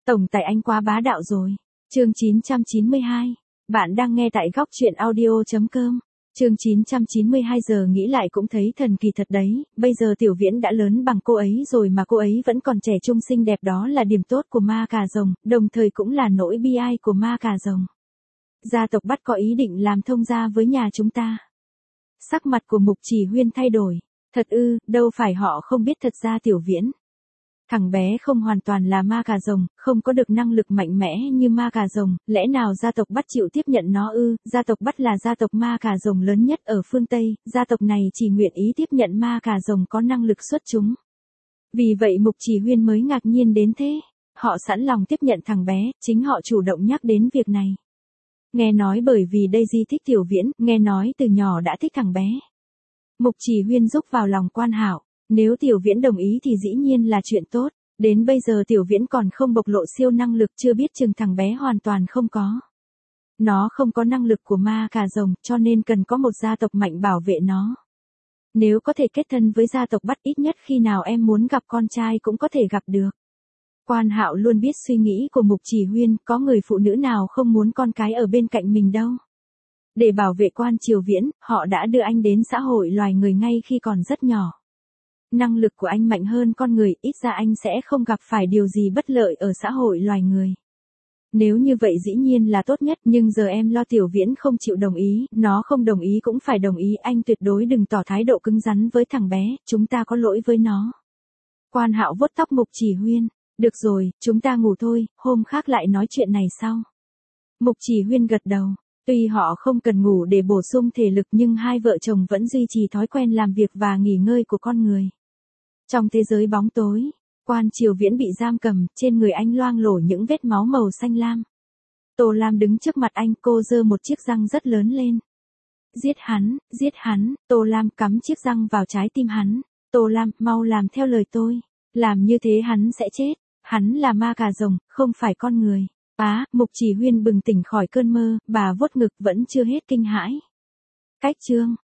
Tổng tài anh quá bá đạo rồi. Chương 992. Bạn đang nghe tại góc truyện audio.com. Chương 992 giờ nghĩ lại cũng thấy thần kỳ thật đấy, bây giờ Tiểu Viễn đã lớn bằng cô ấy rồi mà cô ấy vẫn còn trẻ trung xinh đẹp, đó là điểm tốt của ma cà rồng, đồng thời cũng là nỗi bi ai của ma cà rồng. Gia tộc Bắt có ý định làm thông gia với nhà chúng ta. Sắc mặt của Mục Chỉ Huyên thay đổi. Thật ư, đâu phải họ không biết, thật ra Tiểu Viễn. Thằng bé không hoàn toàn là ma cà rồng, không có được năng lực mạnh mẽ như ma cà rồng, lẽ nào gia tộc Bắt chịu tiếp nhận nó ư? Gia tộc Bắt là gia tộc ma cà rồng lớn nhất ở phương Tây, gia tộc này chỉ nguyện ý tiếp nhận ma cà rồng có năng lực xuất chúng. Vì vậy Mục Chỉ Huyên mới ngạc nhiên đến thế. Họ sẵn lòng tiếp nhận thằng bé, chính họ chủ động nhắc đến việc này. Nghe nói bởi vì Daisy thích Tiểu Viễn, nghe nói từ nhỏ đã thích thằng bé. Mục Chỉ Huyên rúc vào lòng Quan Hạo. Nếu Tiểu Viễn đồng ý thì dĩ nhiên là chuyện tốt, đến bây giờ Tiểu Viễn còn không bộc lộ siêu năng lực, chưa biết chừng thằng bé hoàn toàn không có. Nó không có năng lực của ma cà rồng, cho nên cần có một gia tộc mạnh bảo vệ nó. Nếu có thể kết thân với gia tộc Bắt, ít nhất khi nào em muốn gặp con trai cũng có thể gặp được. Quan Hạo luôn biết suy nghĩ của Mục Chỉ Huyên, có người phụ nữ nào không muốn con cái ở bên cạnh mình đâu. Để bảo vệ Quan Triều Viễn, họ đã đưa anh đến xã hội loài người ngay khi còn rất nhỏ. Năng lực của anh mạnh hơn con người, ít ra anh sẽ không gặp phải điều gì bất lợi ở xã hội loài người. Nếu như vậy dĩ nhiên là tốt nhất, nhưng giờ em lo Tiểu Viễn không chịu đồng ý, nó không đồng ý cũng phải đồng ý, anh tuyệt đối đừng tỏ thái độ cứng rắn với thằng bé, chúng ta có lỗi với nó. Quan Hạo vuốt tóc Mục Chỉ Huyên, được rồi, chúng ta ngủ thôi, hôm khác lại nói chuyện này sau. Mục Chỉ Huyên gật đầu. Tuy họ không cần ngủ để bổ sung thể lực nhưng hai vợ chồng vẫn duy trì thói quen làm việc và nghỉ ngơi của con người. Trong thế giới bóng tối, Quan Triều Viễn bị giam cầm, trên người anh loang lổ những vết máu màu xanh lam. Tô Lam đứng trước mặt anh, cô giơ một chiếc răng rất lớn lên. Giết hắn, Tô Lam cắm chiếc răng vào trái tim hắn. Tô Lam, mau làm theo lời tôi. Làm như thế hắn sẽ chết. Hắn là ma cà rồng, không phải con người. Mục Chỉ Huyên bừng tỉnh khỏi cơn mơ, bà vuốt ngực vẫn chưa hết kinh hãi. Cách chương